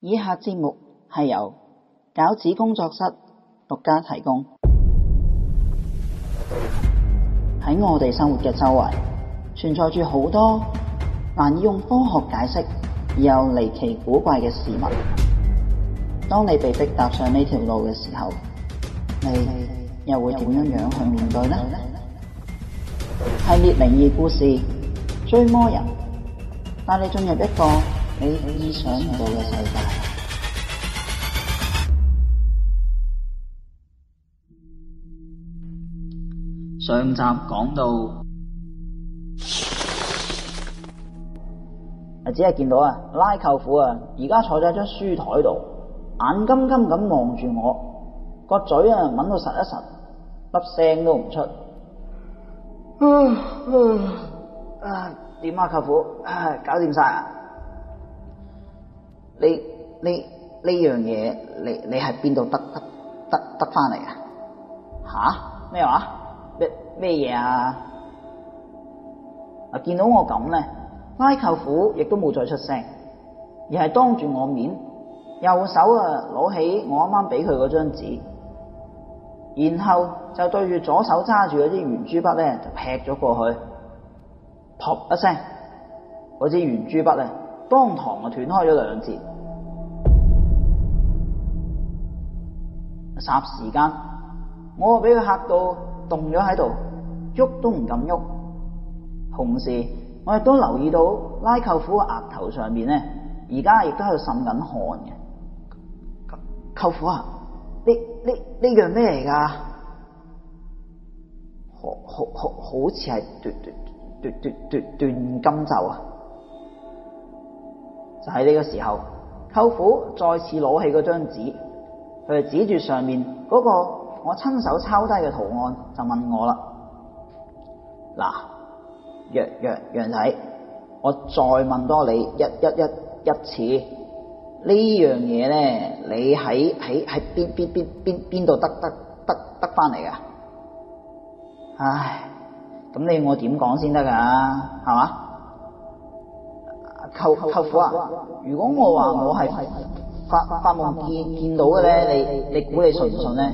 以下節目係由餃子工作室獨家提供。喺我哋生活嘅周圍，存在住好多難以用科學解釋而又離奇古怪嘅事物。當你被迫踏上呢條路嘅時候，你又會點樣去面對呢？系列靈異故事，追魔人帶你進入一個你意想唔到嘅世界。上集講到，只係見到拉舅父而家坐咗喺張書台度，眼金金咁望住我，個嘴抿到實一實，粒聲都唔出。點啊，舅父，搞掂晒啊！呢樣嘢，你係邊度得翻嚟啊？吓？咩話？咩嘢啊？見到我咁咧，拉舅父亦都冇再出聲，而係當住我面，右手攞起我啱啱俾佢嗰張紙，然後就對住左手揸住嗰支圓珠筆咧，就劈咗過去，噗一聲，嗰支圓珠筆咧，當堂就斷開咗兩截。霎時間，我俾佢嚇到凍咗喺度，喐都唔敢喐。同時，我亦都留意到拉舅父嘅額頭上面咧，而家亦都喺度滲緊汗嘅。舅父啊，呢樣咩嚟㗎？好似係斷金咒啊！就喺呢個時候，舅父再次攞起嗰張紙，佢就指住上面嗰個我親手抄低嘅圖案，就問我啦：嗱，楊仔，我再問多你一次，呢樣嘢咧，你喺邊度得翻嚟㗎？唉，咁你我點講先得㗎？係嘛？舅父啊，如果我話我係發夢見到嘅咧，你估你信唔信咧？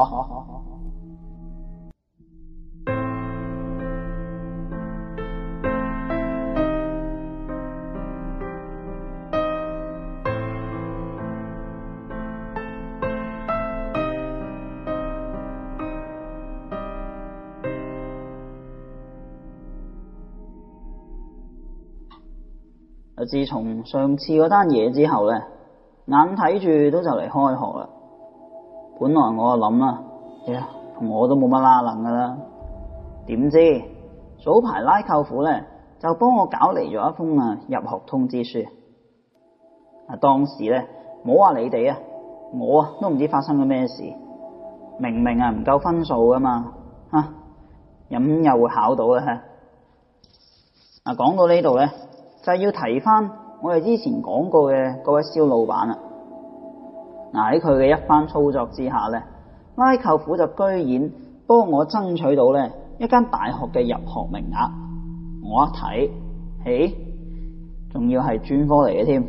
自從上次嗰單嘢之後咧，眼睇住都就嚟開學啦。本來我就諗啦，同我都冇乜拉楞噶啦。點知早排拉舅父咧就幫我搞嚟咗一封入學通知書。當時咧冇話你哋我都唔知發生咗咩事。明明唔夠分數噶嘛，咁又會考到咧。講到呢度咧，就係要提翻我哋之前講過嘅嗰位蕭老闆啦。喺佢嘅一番操作之下咧，拉舅父就居然幫我爭取到咧一間大學嘅入學名額。我一睇，仲要係專科嚟嘅添。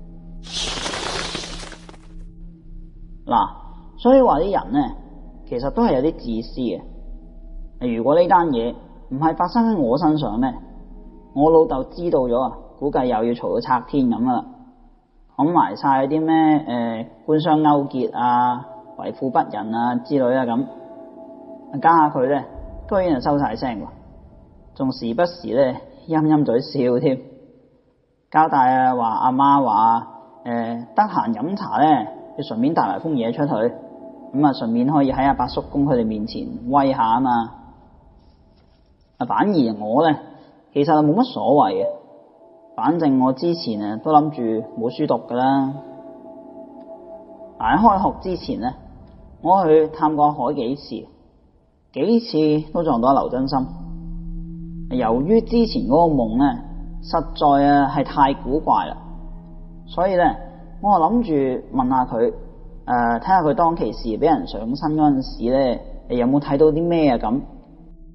所以話啲人咧，其實都係有啲自私嘅。如果呢單嘢唔係發生喺我身上咩？我老豆知道咗估計又要嘈到拆天咁啦，講埋晒啲咩官商勾結為富不仁之類咁，加下佢咧，居然就收晒聲喎，仲時不時咧陰陰嘴笑添，交代話阿媽話得閒飲茶咧，要順便帶埋封嘢出去，咁順便可以喺阿伯叔公佢哋面前威下啊嘛。反而我咧，其實冇乜所謂嘅，反正我之前都諗住冇書讀噶啦。但喺開學之前咧，我去探過海幾次都撞到劉真心。由於之前嗰個夢咧，實在係太古怪啦，所以咧我就諗住問下佢，睇下佢當其時俾人上身嗰陣時咧，有冇睇到啲咩咁。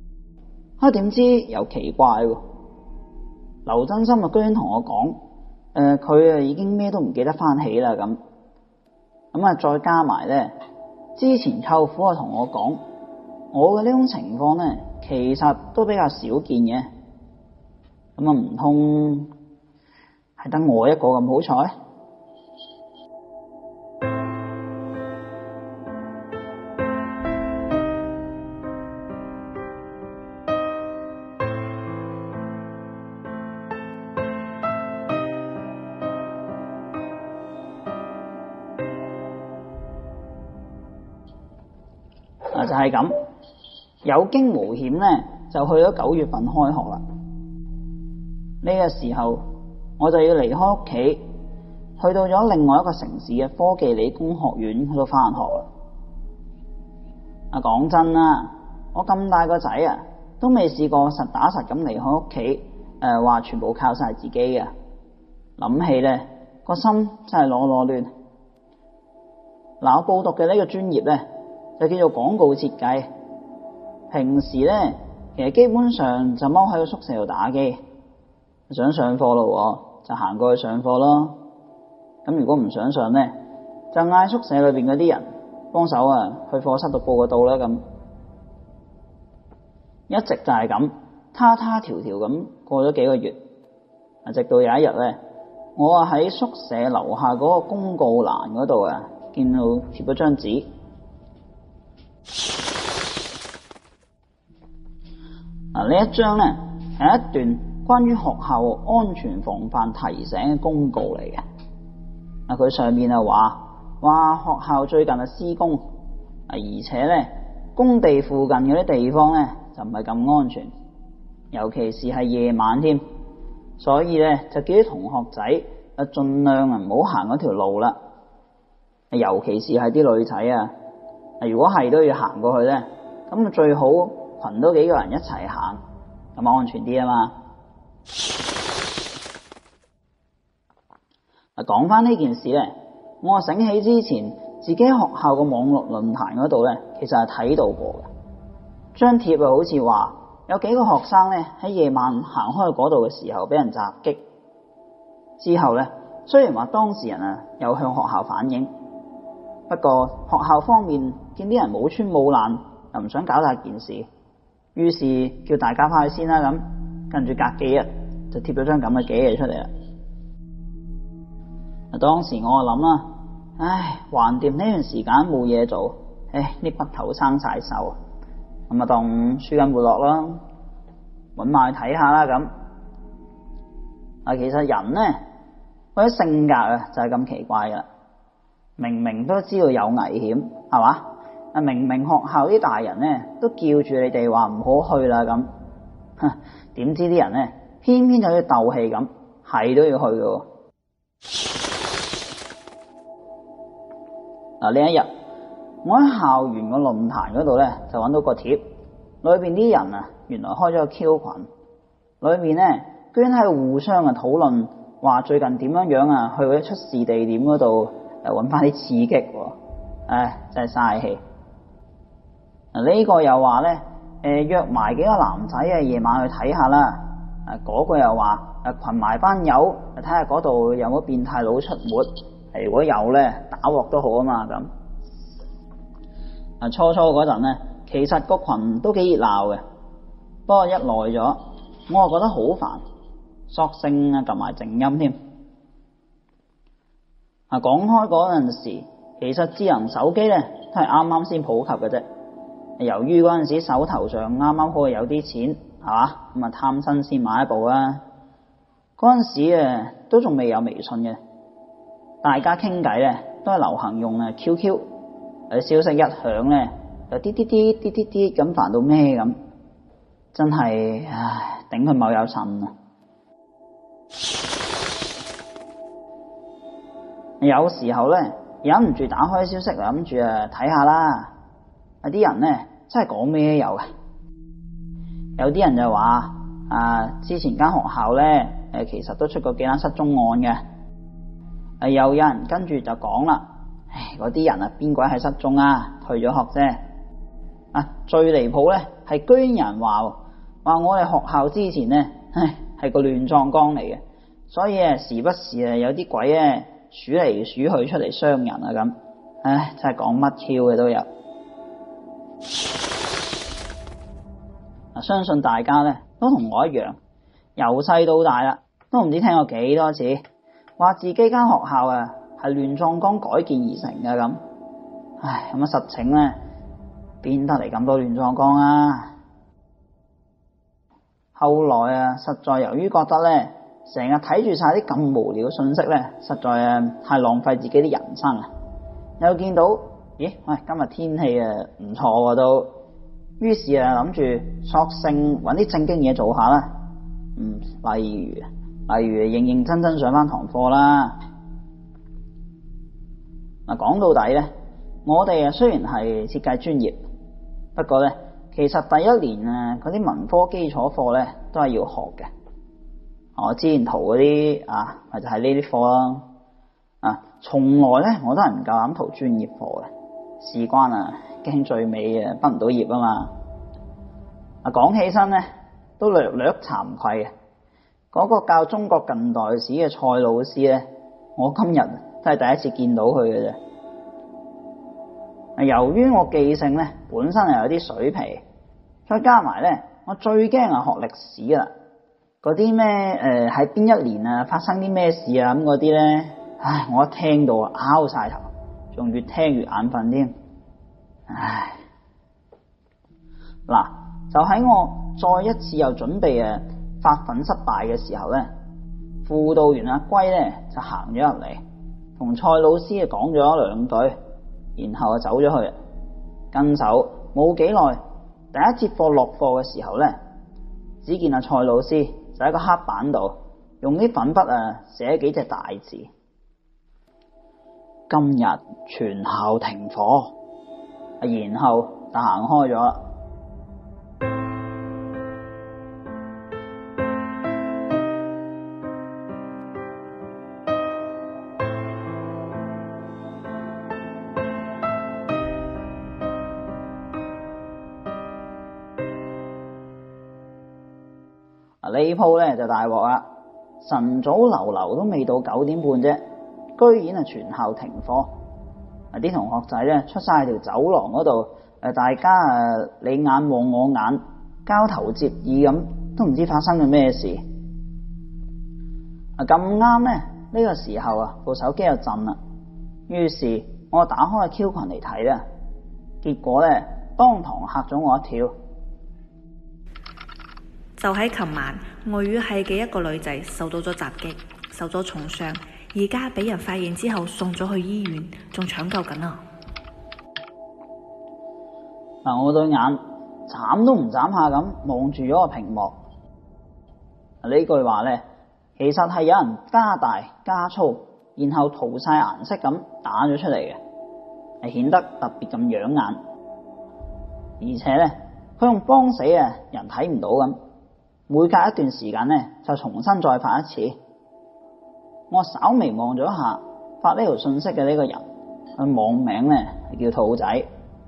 點知又奇怪喎，劉真心居然同我講， 佢已經咩都唔記得翻起啦咁。咁啊再加埋咧，之前舅父啊同我講，我嘅呢種情況咧，其實都比較少見嘅。咁啊唔通係得我一個咁好彩？就係咁，有驚無險咧，就去咗9月份開學啦。呢個時候我就要離開屋企，去到咗另外一個城市嘅科技理工學院去到返學啦。講真啦，我咁大個仔啊，都未試過實打實咁離開屋企，話全部靠晒自己嘅。諗起咧，個心真係囉囉攣。嗱，我報讀嘅呢個專業咧，就叫做廣告設計。平時咧，其實基本上就踎喺個宿舍度打機，想上課咯，就行過去上課咯。咁如果唔想上咧，就嗌宿舍裏邊嗰啲人幫手去課室度報個到啦。咁一直就係咁，他條條咁過咗幾個月，直到有一日咧，我喺宿舍樓下嗰個公告欄嗰度見到貼咗張紙。呢一張咧係一段關於學校安全防範提醒嘅公告嚟嘅。佢上面話學校最近施工，而且咧工地附近嗰啲地方咧就唔係咁安全，尤其是係夜晚添，所以咧就叫啲同學仔盡量唔好行嗰條路啦。尤其是係啲女仔如果係都要行過去咧，咁最好群多幾個人一齊行，咁安全啲啊嘛。講翻呢件事咧，我醒起之前自己學校個網絡論壇嗰度咧，其實係睇到過嘅。張貼好似話有幾個學生咧喺夜晚行開去嗰度嘅時候俾人襲擊，之後咧雖然話當事人有向學校反映，不過學校方面見啲人冇穿冇爛，又唔想搞大件事，於是叫大家翻去先啦。咁跟住隔幾日就貼咗張咁嘅嘢出嚟啦。當時我諗啦，橫掂呢段時間冇嘢做，啲骨頭生晒銹，咁當舒緊活絡啦，搵埋去睇下啦。咁其實人咧，佢啲性格就係咁奇怪噶，明明都知道有危險，係嘛？明明學校啲大人咧都叫住你哋話唔好去啦，咁點知啲人咧偏偏就好似鬥氣咁，係都要去嘅。呢一日我喺校園個論壇嗰度咧就揾到個貼，裏邊啲人原來開咗個 Q 群，裏面咧居然喺度互相討論，話最近點樣去嗰啲出事地點嗰度揾翻啲刺激，真係嘥氣。呢個又話咧約埋幾個男仔夜晚去睇下啦，嗰個又話群埋班友睇下嗰度有冇變態佬出沒，如果有咧打鑊都好啊嘛。咁初嗰陣咧，其實個群都幾熱鬧嘅，不過一耐咗我又覺得好煩，索性撳埋靜音添。講開嗰陣時，其實智能手機咧都係啱啱先普及嘅啫。由於嗰陣時手頭上啱啱好有啲錢，係嘛，咁貪新先買一部啊。嗰陣時都仲未有微信嘅，大家傾偈咧都係流行用QQ，消息一響咧就啲咁煩到咩咁，真係頂佢冇有神啊！有時候咧忍唔住打開消息諗住睇下啦，啲人咧真係講咩有嘅。有啲人就話之前間學校咧其實都出過幾單失蹤案嘅。又有人跟住就講啦，嗰啲人邊鬼係失蹤退咗學啫。最離譜咧係居然人話我哋學校之前咧係個亂葬崗嚟嘅， 所以時不時有啲鬼鼠嚟鼠去出嚟傷人啊咁。唉，真係講乜 Q 嘅都有。相信大家咧都同我一樣，由細到大啦，都唔知聽過幾多次話自己間學校係亂葬崗改建而成嘅咁。唉，咁實情咧邊得嚟咁多亂葬崗啊？後來實在由於覺得咧成日睇住晒啲咁無聊嘅信息咧，實在太浪費自己啲人生啊！又見到咦喂，今日天氣唔錯喎都，於是諗住索性搵啲正經嘢做下啦。例如認認真真上翻堂課啦。講到底咧，我哋雖然係設計專業，不過咧其實第一年嗰啲文科基礎課咧都係要學嘅。我之前圖嗰啲咪就係呢啲課啦。從來咧我都係唔夠膽圖專業課嘅，事關驚最尾畢唔到業啊嘛。講起身咧都略略慚愧嘅。嗰個教中國近代史嘅蔡老師咧，我今日都係第一次見到佢嘅啫。由於我記性咧本身係有啲水皮，再加埋咧我最驚係學歷史啦。嗰啲咩喺邊一年發生啲咩事咁嗰啲咧，唉，我一聽到拗晒頭，仲越聽越眼瞓添。唉，嗱，就喺我再一次又準備發奮失敗嘅時候咧，輔導員阿龜咧就行咗入嚟，同蔡老師講咗兩句，然後走咗去。跟手冇幾耐，第一節課落課嘅時候咧，只見阿蔡老師就喺個黑板度用啲粉筆寫幾隻大字：今日全校停課。然後就行開咗啦。呢鋪咧就大鑊啦！晨早流流都未到9點半啫，居然係全校停課。啲同學仔咧出晒條走廊嗰度，大家你眼望我眼，交頭接耳咁，都唔知發生咗咩事。咁啱咧呢個時候部手機又震啦，於是我打開個 Q 群嚟睇啦，結果咧當堂嚇咗我一跳。 就喺琴晚，外語系嘅一個女仔受到咗襲擊，受咗重傷，而家俾人發現之後送咗去醫院，仲搶救緊啊！ 我對眼眨都唔眨下咁望住咗個屏幕。呢句話咧，其實係有人加大加粗，然後塗晒顏色咁打咗出嚟嘅，係顯得特別咁養眼。而且咧，佢用幫死人睇唔到咁。每隔一段時間咧，就重新再發一次。我稍微望咗一下發呢條信息嘅呢個人，佢網名咧係叫兔仔。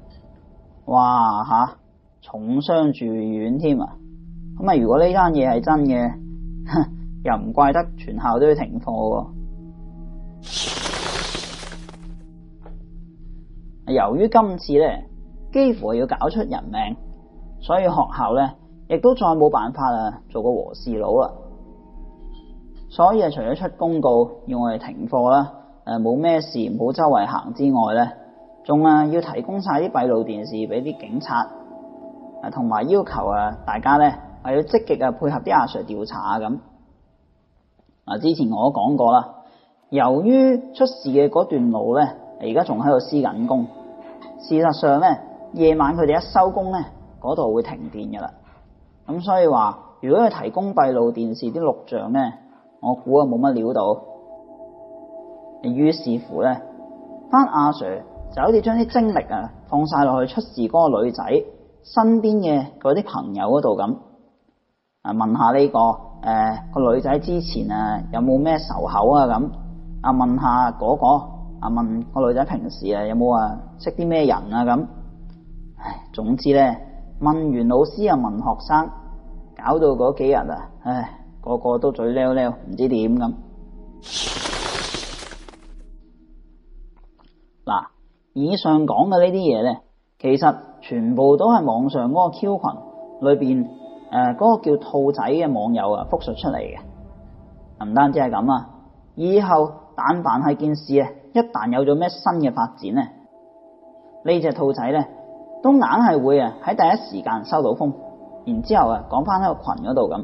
哇重傷住院添啊！咁如果呢單嘢係真嘅，又唔怪得全校都要停課喎。由於今次咧幾乎要搞出人命，所以學校咧亦都再冇辦法做個和事佬啦。所以除咗出公告要我哋停課啦，冇咩事唔好周圍行之外咧，仲要提供晒啲閉路電視俾啲警察，同埋要求大家咧係要積極配合啲阿 Sir 調查咁。之前我都講過啦，由於出事嘅嗰段路咧，而家仲喺度施緊工。事實上咧，夜晚佢哋一收工咧，嗰度會停電噶啦。咁所以話，如果佢提供閉路電視啲錄像咧，我估冇乜料到。於是乎咧，翻阿 Sir 就好似將啲精力放晒落去出事嗰個女仔身邊嘅嗰啲朋友嗰度咁，問下呢個女仔之前有冇咩仇口咁，問下嗰個，問個女仔平時有冇識啲咩人咁。總之咧，問完老師問學生，搞到嗰幾日個個都嘴溜溜，唔知點咁。嗱，以上講嘅呢啲嘢咧，其實全部都係網上嗰個 Q 群裏邊嗰個叫兔仔嘅網友啊複述出嚟嘅。唔單止係咁啊，以後但凡係件事啊，一旦有咗咩新嘅發展咧，呢隻兔仔咧都硬係會啊喺第一時間收到風，然之後啊講翻喺個群嗰度咁。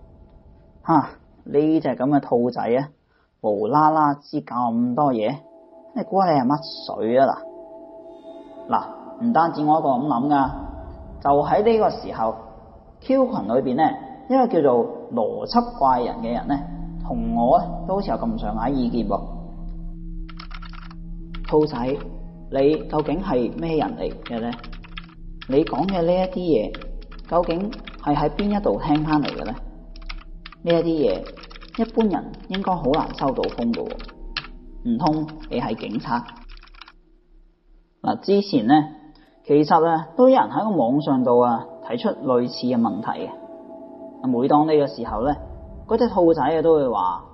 呢隻咁嘅兔仔啊，無啦啦知咁多嘢，你估你係乜水啊嗱？唔單止我一個咁諗噶，就喺呢個時候 Q 群裏邊咧，一個叫做邏輯怪人嘅人咧，同我咧都好似有咁上下意見噃。兔仔，你究竟係咩人嚟嘅咧？你講嘅呢一啲嘢，究竟係喺邊一度聽翻嚟嘅咧？呢一啲嘢，一般人應該好難收到風嘅喎。唔通你係警察？嗱，之前咧，其實啊，都有人喺個網上度啊提出類似嘅問題嘅。每當呢個時候咧，嗰隻兔仔啊都會話：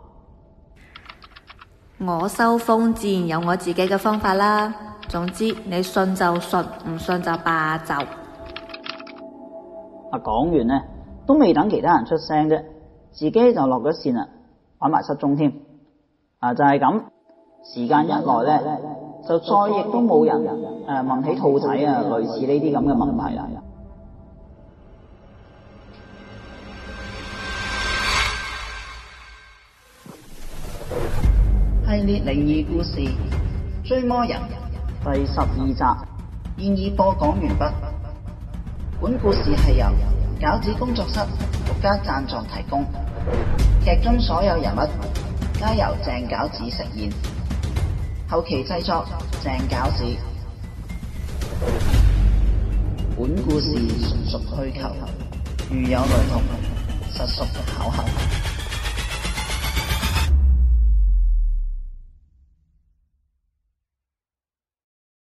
我收風自然有我自己嘅方法啦。總之你信就信，唔信就罷就。 講完咧，都未等其他人出聲啫，自己就落咗線啦，玩埋失蹤添。就係咁，時間一來咧，就再亦都冇人問起兔仔啊類似呢啲咁嘅問題啦。系列靈異故事《追魔人》第12集現已播講完畢。本故事係由餃子工作室獨家贊助提供，劇中所有人物皆由鄭餃子飾演，後期製作鄭餃子。本故事純屬虛構，如有雷同，實屬巧合。